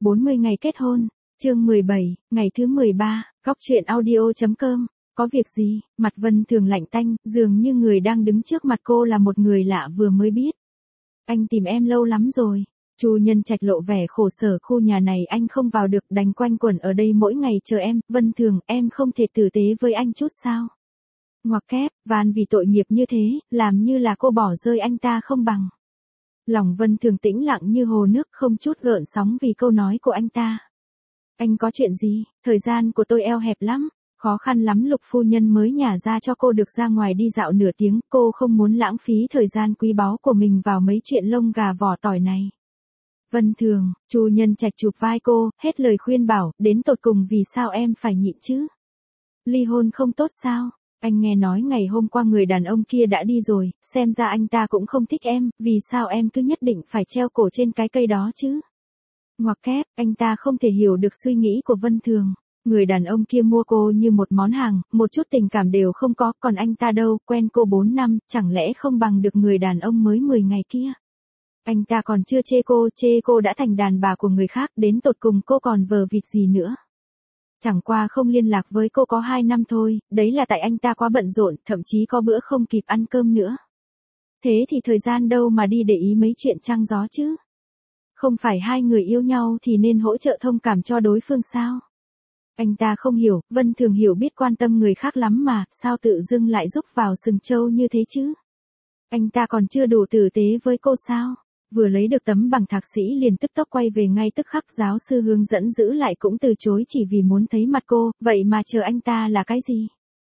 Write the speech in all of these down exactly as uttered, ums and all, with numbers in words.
bốn mươi ngày kết hôn, chương mười bảy, ngày thứ mười ba, góc truyện audio chấm com. Có việc gì? Mặt Vân Thường lạnh tanh, dường như người đang đứng trước mặt cô là một người lạ vừa mới biết. Anh tìm em lâu lắm rồi. Chu Nhân Trạch lộ vẻ khổ sở, khu nhà này anh không vào được, đành quanh quẩn ở đây mỗi ngày chờ em. Vân Thường, em không thể tử tế với anh chút sao? Ngoặc kép, van vì tội nghiệp như thế, làm như là cô bỏ rơi anh ta không bằng. Lòng Vân Thường tĩnh lặng như hồ nước, không chút gợn sóng vì câu nói của anh ta. Anh có chuyện gì? Thời gian của tôi eo hẹp lắm. Khó khăn lắm Lục phu nhân mới nhả ra cho cô được ra ngoài đi dạo nửa tiếng, cô không muốn lãng phí thời gian quý báu của mình vào mấy chuyện lông gà vỏ tỏi này. Vân Thường, Chu Nhân Trạch chụp vai cô, hết lời khuyên bảo, đến tột cùng vì sao em phải nhịn chứ? Ly hôn không tốt sao? Anh nghe nói ngày hôm qua người đàn ông kia đã đi rồi, xem ra anh ta cũng không thích em, vì sao em cứ nhất định phải treo cổ trên cái cây đó chứ? Ngoặc kép, anh ta không thể hiểu được suy nghĩ của Vân Thường. Người đàn ông kia mua cô như một món hàng, một chút tình cảm đều không có, còn anh ta đâu, quen cô bốn năm, chẳng lẽ không bằng được người đàn ông mới mười ngày kia. Anh ta còn chưa chê cô, chê cô đã thành đàn bà của người khác, đến tột cùng cô còn vờ vịt gì nữa. Chẳng qua không liên lạc với cô có hai năm thôi, đấy là tại anh ta quá bận rộn, thậm chí có bữa không kịp ăn cơm nữa. Thế thì thời gian đâu mà đi để ý mấy chuyện trăng gió chứ. Không phải hai người yêu nhau thì nên hỗ trợ thông cảm cho đối phương sao? Anh ta không hiểu, Vân Thường hiểu biết quan tâm người khác lắm mà, sao tự dưng lại rúc vào sừng trâu như thế chứ? Anh ta còn chưa đủ tử tế với cô sao? Vừa lấy được tấm bằng thạc sĩ liền tức tốc quay về ngay tức khắc, giáo sư hướng dẫn giữ lại cũng từ chối chỉ vì muốn thấy mặt cô, vậy mà chờ anh ta là cái gì?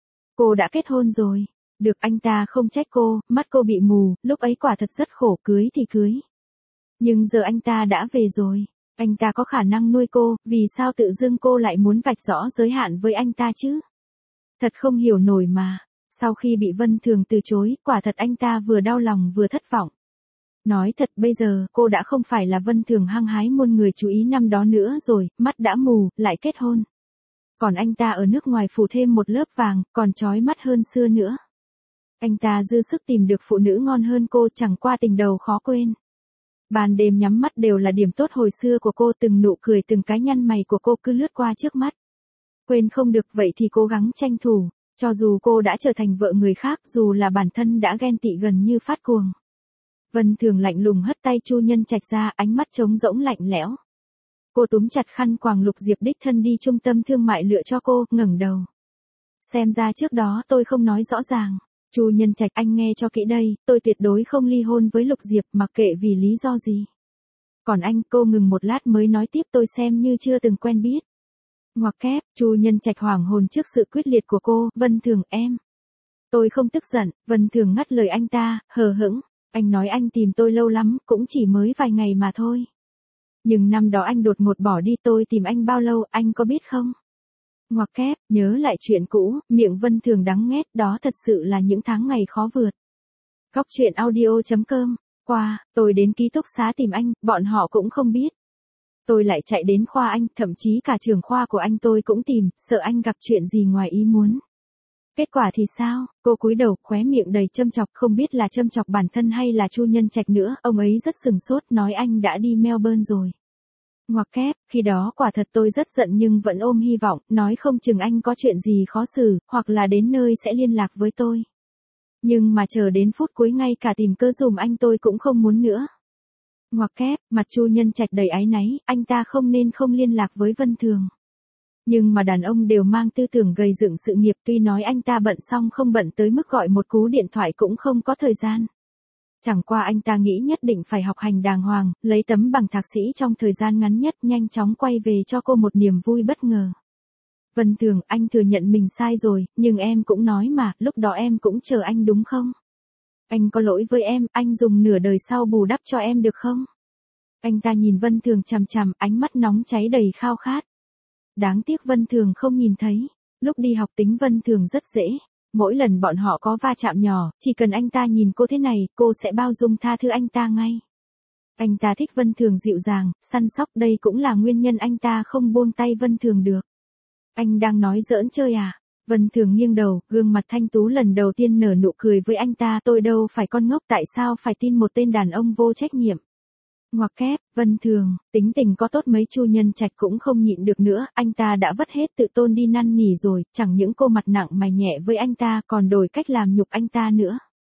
Cô đã kết hôn rồi. Được, anh ta không trách cô, mắt cô bị mù, lúc ấy quả thật rất khổ, cưới thì cưới. Nhưng giờ anh ta đã về rồi. Anh ta có khả năng nuôi cô, vì sao tự dưng cô lại muốn vạch rõ giới hạn với anh ta chứ? Thật không hiểu nổi mà. Sau khi bị Vân Thường từ chối, quả thật anh ta vừa đau lòng vừa thất vọng. Nói thật bây giờ, cô đã không phải là Vân Thường hăng hái muôn người chú ý năm đó nữa rồi, mắt đã mù, lại kết hôn. Còn anh ta ở nước ngoài phủ thêm một lớp vàng, còn chói mắt hơn xưa nữa. Anh ta dư sức tìm được phụ nữ ngon hơn cô, chẳng qua tình đầu khó quên. Ban đêm nhắm mắt đều là điểm tốt hồi xưa của cô, từng nụ cười từng cái nhăn mày của cô cứ lướt qua trước mắt. Quên không được vậy thì cố gắng tranh thủ, cho dù cô đã trở thành vợ người khác, dù là bản thân đã ghen tị gần như phát cuồng. Vân Thường lạnh lùng hất tay Chu Nhân Trạch ra, ánh mắt trống rỗng lạnh lẽo. Cô túm chặt khăn quàng Lục Diệp đích thân đi trung tâm thương mại lựa cho cô, ngẩng đầu. Xem ra trước đó tôi không nói rõ ràng. Chu Nhân Trạch, anh nghe cho kỹ đây, tôi tuyệt đối không ly hôn với Lục Diệp, mặc kệ vì lý do gì. Còn anh, cô ngừng một lát mới nói tiếp, tôi xem như chưa từng quen biết. Ngoặc kép, Chu Nhân Trạch hoảng hồn trước sự quyết liệt của cô, Vân Thường em. Tôi không tức giận, Vân Thường ngắt lời anh ta, hờ hững. Anh nói anh tìm tôi lâu lắm, cũng chỉ mới vài ngày mà thôi. Nhưng năm đó anh đột ngột bỏ đi, tôi tìm anh bao lâu, anh có biết không? Ngoặc kép, nhớ lại chuyện cũ, miệng Vân Thường đắng nghét, đó thật sự là những tháng ngày khó vượt. Góc truyện audio chấm com, qua, tôi đến ký túc xá tìm anh, bọn họ cũng không biết. Tôi lại chạy đến khoa anh, thậm chí cả trưởng khoa của anh tôi cũng tìm, sợ anh gặp chuyện gì ngoài ý muốn. Kết quả thì sao? Cô cúi đầu, khóe miệng đầy châm chọc, không biết là châm chọc bản thân hay là Chu Nhân Trạch nữa, ông ấy rất sừng sốt, nói anh đã đi Melbourne rồi. Ngoặc kép, khi đó quả thật tôi rất giận nhưng vẫn ôm hy vọng, nói không chừng anh có chuyện gì khó xử, hoặc là đến nơi sẽ liên lạc với tôi. Nhưng mà chờ đến phút cuối ngay cả tìm cơ dùm anh tôi cũng không muốn nữa. Ngoặc kép, mặt Chu Nhân Trạch đầy áy náy, anh ta không nên không liên lạc với Vân Thường. Nhưng mà đàn ông đều mang tư tưởng gầy dựng sự nghiệp, tuy nói anh ta bận xong không bận tới mức gọi một cú điện thoại cũng không có thời gian. Chẳng qua anh ta nghĩ nhất định phải học hành đàng hoàng, lấy tấm bằng thạc sĩ trong thời gian ngắn nhất, nhanh chóng quay về cho cô một niềm vui bất ngờ. Vân Thường, anh thừa nhận mình sai rồi, nhưng em cũng nói mà, lúc đó em cũng chờ anh đúng không? Anh có lỗi với em, anh dùng nửa đời sau bù đắp cho em được không? Anh ta nhìn Vân Thường chằm chằm, ánh mắt nóng cháy đầy khao khát. Đáng tiếc Vân Thường không nhìn thấy. Lúc đi học tính Vân Thường rất dễ. Mỗi lần bọn họ có va chạm nhỏ, chỉ cần anh ta nhìn cô thế này, cô sẽ bao dung tha thứ anh ta ngay. Anh ta thích Vân Thường dịu dàng, săn sóc, đây cũng là nguyên nhân anh ta không buông tay Vân Thường được. Anh đang nói giỡn chơi à? Vân Thường nghiêng đầu, gương mặt thanh tú lần đầu tiên nở nụ cười với anh ta, tôi đâu phải con ngốc, tại sao phải tin một tên đàn ông vô trách nhiệm. Ngoặc kép, Vân Thường, tính tình có tốt mấy Chu Nhân Trạch cũng không nhịn được nữa, anh ta đã vất hết tự tôn đi năn nỉ rồi, chẳng những cô mặt nặng mày nhẹ với anh ta còn đổi cách làm nhục anh ta nữa.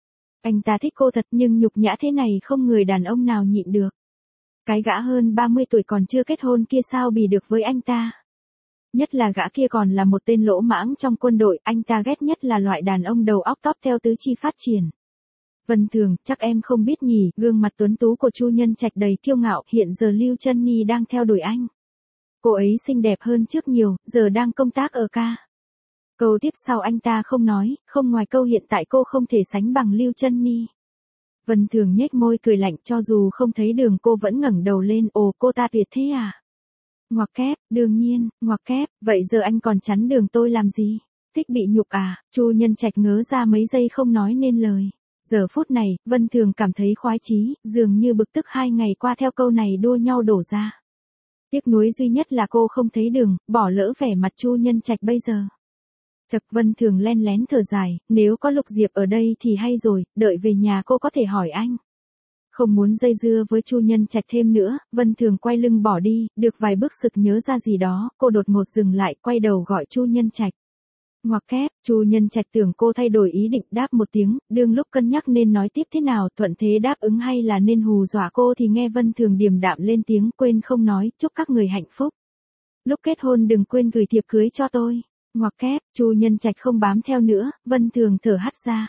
Anh ta thích cô thật nhưng nhục nhã thế này không người đàn ông nào nhịn được. Cái gã hơn ba mươi tuổi còn chưa kết hôn kia sao bì được với anh ta. Nhất là gã kia còn là một tên lỗ mãng trong quân đội, anh ta ghét nhất là loại đàn ông đầu óc tóp theo tứ chi phát triển. Vân Thường, chắc em không biết nhỉ, gương mặt tuấn tú của Chu Nhân Trạch đầy kiêu ngạo, hiện giờ Lưu Chân Nhi đang theo đuổi anh. Cô ấy xinh đẹp hơn trước nhiều, giờ đang công tác ở ca. Câu tiếp sau anh ta không nói, không ngoài câu hiện tại cô không thể sánh bằng Lưu Chân Nhi. Vân Thường nhếch môi cười lạnh, cho dù không thấy đường cô vẫn ngẩng đầu lên, ồ cô ta tuyệt thế à? Ngoặc kép, đương nhiên, ngoặc kép, vậy giờ anh còn chắn đường tôi làm gì? Thích bị nhục à? Chu Nhân Trạch ngớ ra mấy giây không nói nên lời. Giờ phút này, Vân Thường cảm thấy khoái chí, dường như bực tức hai ngày qua theo câu này đua nhau đổ ra. Tiếc nuối duy nhất là cô không thấy đường, bỏ lỡ vẻ mặt Chu Nhân Trạch bây giờ. Chật, Vân Thường len lén thở dài, nếu có Lục Diệp ở đây thì hay rồi, đợi về nhà cô có thể hỏi anh. Không muốn dây dưa với Chu Nhân Trạch thêm nữa, Vân Thường quay lưng bỏ đi, được vài bước sực nhớ ra gì đó, cô đột ngột dừng lại, quay đầu gọi Chu Nhân Trạch. Ngoặc kép, Chu Nhân Trạch tưởng cô thay đổi ý định, đáp một tiếng, đương lúc cân nhắc nên nói tiếp thế nào, thuận thế đáp ứng hay là nên hù dọa cô thì nghe Vân Thường điềm đạm lên tiếng, quên không nói, chúc các người hạnh phúc. Lúc kết hôn đừng quên gửi thiệp cưới cho tôi. Ngoặc kép, Chu Nhân Trạch không bám theo nữa, Vân Thường thở hắt ra.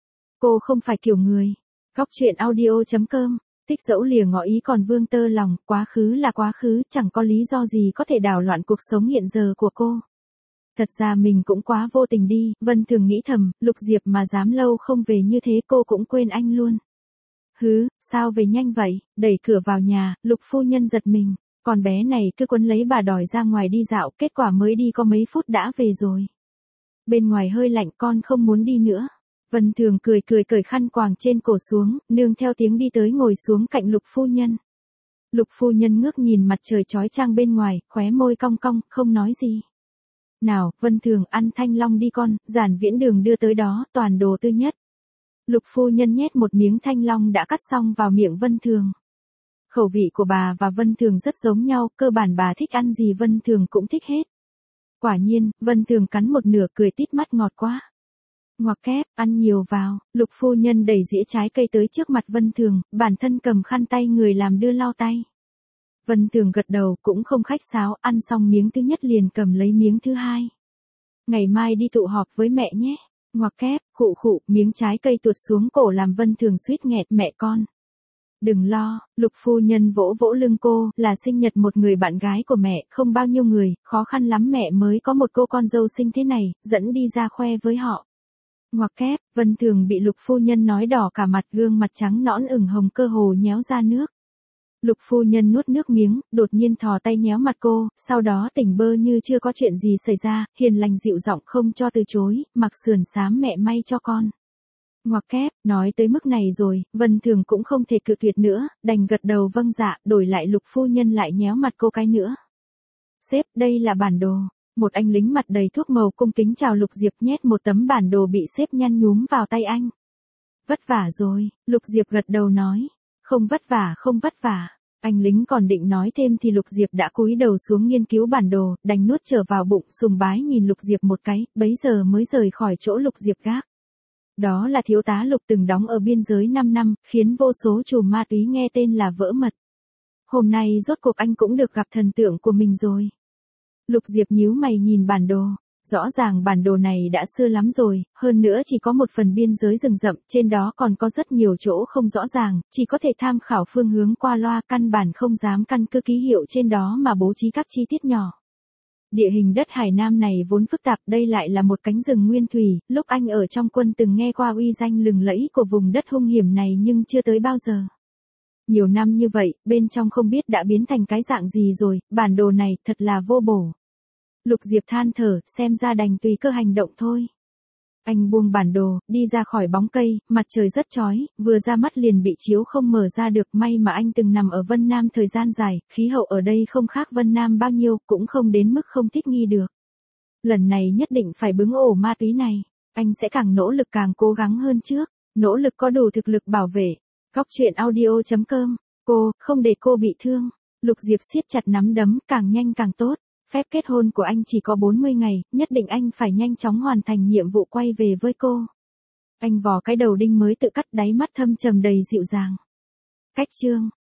Cô không phải kiểu người. Góc truyện audio chấm com, tích dẫu lìa ngỏ ý còn vương tơ lòng, quá khứ là quá khứ, chẳng có lý do gì có thể đảo loạn cuộc sống hiện giờ của cô. Thật ra mình cũng quá vô tình đi, Vân Thường nghĩ thầm, Lục Diệp mà dám lâu không về như thế cô cũng quên anh luôn. Hứ, sao về nhanh vậy, đẩy cửa vào nhà, Lục phu nhân giật mình, con bé này cứ quấn lấy bà đòi ra ngoài đi dạo, kết quả mới đi có mấy phút đã về rồi. Bên ngoài hơi lạnh con không muốn đi nữa. Vân Thường cười cười cởi khăn quàng trên cổ xuống, nương theo tiếng đi tới ngồi xuống cạnh Lục phu nhân. Lục phu nhân ngước nhìn mặt trời chói chang bên ngoài, khóe môi cong cong, không nói gì. Nào, Vân Thường ăn thanh long đi con, Giản Viễn Đường đưa tới đó, toàn đồ tươi nhất. Lục phu nhân nhét một miếng thanh long đã cắt xong vào miệng Vân Thường. Khẩu vị của bà và Vân Thường rất giống nhau, cơ bản bà thích ăn gì Vân Thường cũng thích hết. Quả nhiên, Vân Thường cắn một nửa cười tít mắt ngọt quá. Ngoặc kép, ăn nhiều vào, Lục phu nhân đẩy dĩa trái cây tới trước mặt Vân Thường, bản thân cầm khăn tay người làm đưa lau tay. Vân Thường gật đầu cũng không khách sáo, ăn xong miếng thứ nhất liền cầm lấy miếng thứ hai. Ngày mai đi tụ họp với mẹ nhé. Ngoặc kép, khụ khụ, miếng trái cây tuột xuống cổ làm Vân Thường suýt nghẹt, mẹ con. Đừng lo, Lục phu nhân vỗ vỗ lưng cô, là sinh nhật một người bạn gái của mẹ, không bao nhiêu người, khó khăn lắm mẹ mới có một cô con dâu xinh thế này, dẫn đi ra khoe với họ. Ngoặc kép, Vân Thường bị Lục phu nhân nói đỏ cả mặt, gương mặt trắng nõn ửng hồng cơ hồ nhéo ra nước. Lục phu nhân nuốt nước miếng, đột nhiên thò tay nhéo mặt cô, sau đó tỉnh bơ như chưa có chuyện gì xảy ra, hiền lành dịu giọng không cho từ chối, mặc sườn xám mẹ may cho con. Ngoặc kép, nói tới mức này rồi, Vân Thường cũng không thể cự tuyệt nữa, đành gật đầu vâng dạ, đổi lại Lục phu nhân lại nhéo mặt cô cái nữa. Sếp, đây là bản đồ. Một anh lính mặt đầy thuốc màu cung kính chào Lục Diệp, nhét một tấm bản đồ bị sếp nhăn nhúm vào tay anh. Vất vả rồi, Lục Diệp gật đầu nói. Không vất vả, không vất vả. Anh lính còn định nói thêm thì Lục Diệp đã cúi đầu xuống nghiên cứu bản đồ, đành nuốt trở vào bụng, sùng bái nhìn Lục Diệp một cái, bấy giờ mới rời khỏi chỗ Lục Diệp gác. Đó là thiếu tá Lục từng đóng ở biên giới năm năm, khiến vô số trùm ma túy nghe tên là vỡ mật. Hôm nay rốt cuộc anh cũng được gặp thần tượng của mình rồi. Lục Diệp nhíu mày nhìn bản đồ. Rõ ràng bản đồ này đã xưa lắm rồi, hơn nữa chỉ có một phần biên giới rừng rậm, trên đó còn có rất nhiều chỗ không rõ ràng, chỉ có thể tham khảo phương hướng qua loa, căn bản không dám căn cứ ký hiệu trên đó mà bố trí các chi tiết nhỏ. Địa hình đất Hải Nam này vốn phức tạp, đây lại là một cánh rừng nguyên thủy, lúc anh ở trong quân từng nghe qua uy danh lừng lẫy của vùng đất hung hiểm này nhưng chưa tới bao giờ. Nhiều năm như vậy, bên trong không biết đã biến thành cái dạng gì rồi, bản đồ này thật là vô bổ. Lục Diệp than thở, xem ra đành tùy cơ hành động thôi. Anh buông bản đồ, đi ra khỏi bóng cây, mặt trời rất chói, vừa ra mắt liền bị chiếu không mở ra được, may mà anh từng nằm ở Vân Nam thời gian dài, khí hậu ở đây không khác Vân Nam bao nhiêu, cũng không đến mức không thích nghi được. Lần này nhất định phải bứng ổ ma túy này, anh sẽ càng nỗ lực càng cố gắng hơn trước, nỗ lực có đủ thực lực bảo vệ. Góc truyện audio chấm com Cô, không để cô bị thương. Lục Diệp siết chặt nắm đấm, càng nhanh càng tốt. Phép kết hôn của anh chỉ có bốn mươi ngày, nhất định anh phải nhanh chóng hoàn thành nhiệm vụ quay về với cô. Anh vò cái đầu đinh mới tự cắt, đáy mắt thâm trầm đầy dịu dàng. Cách chương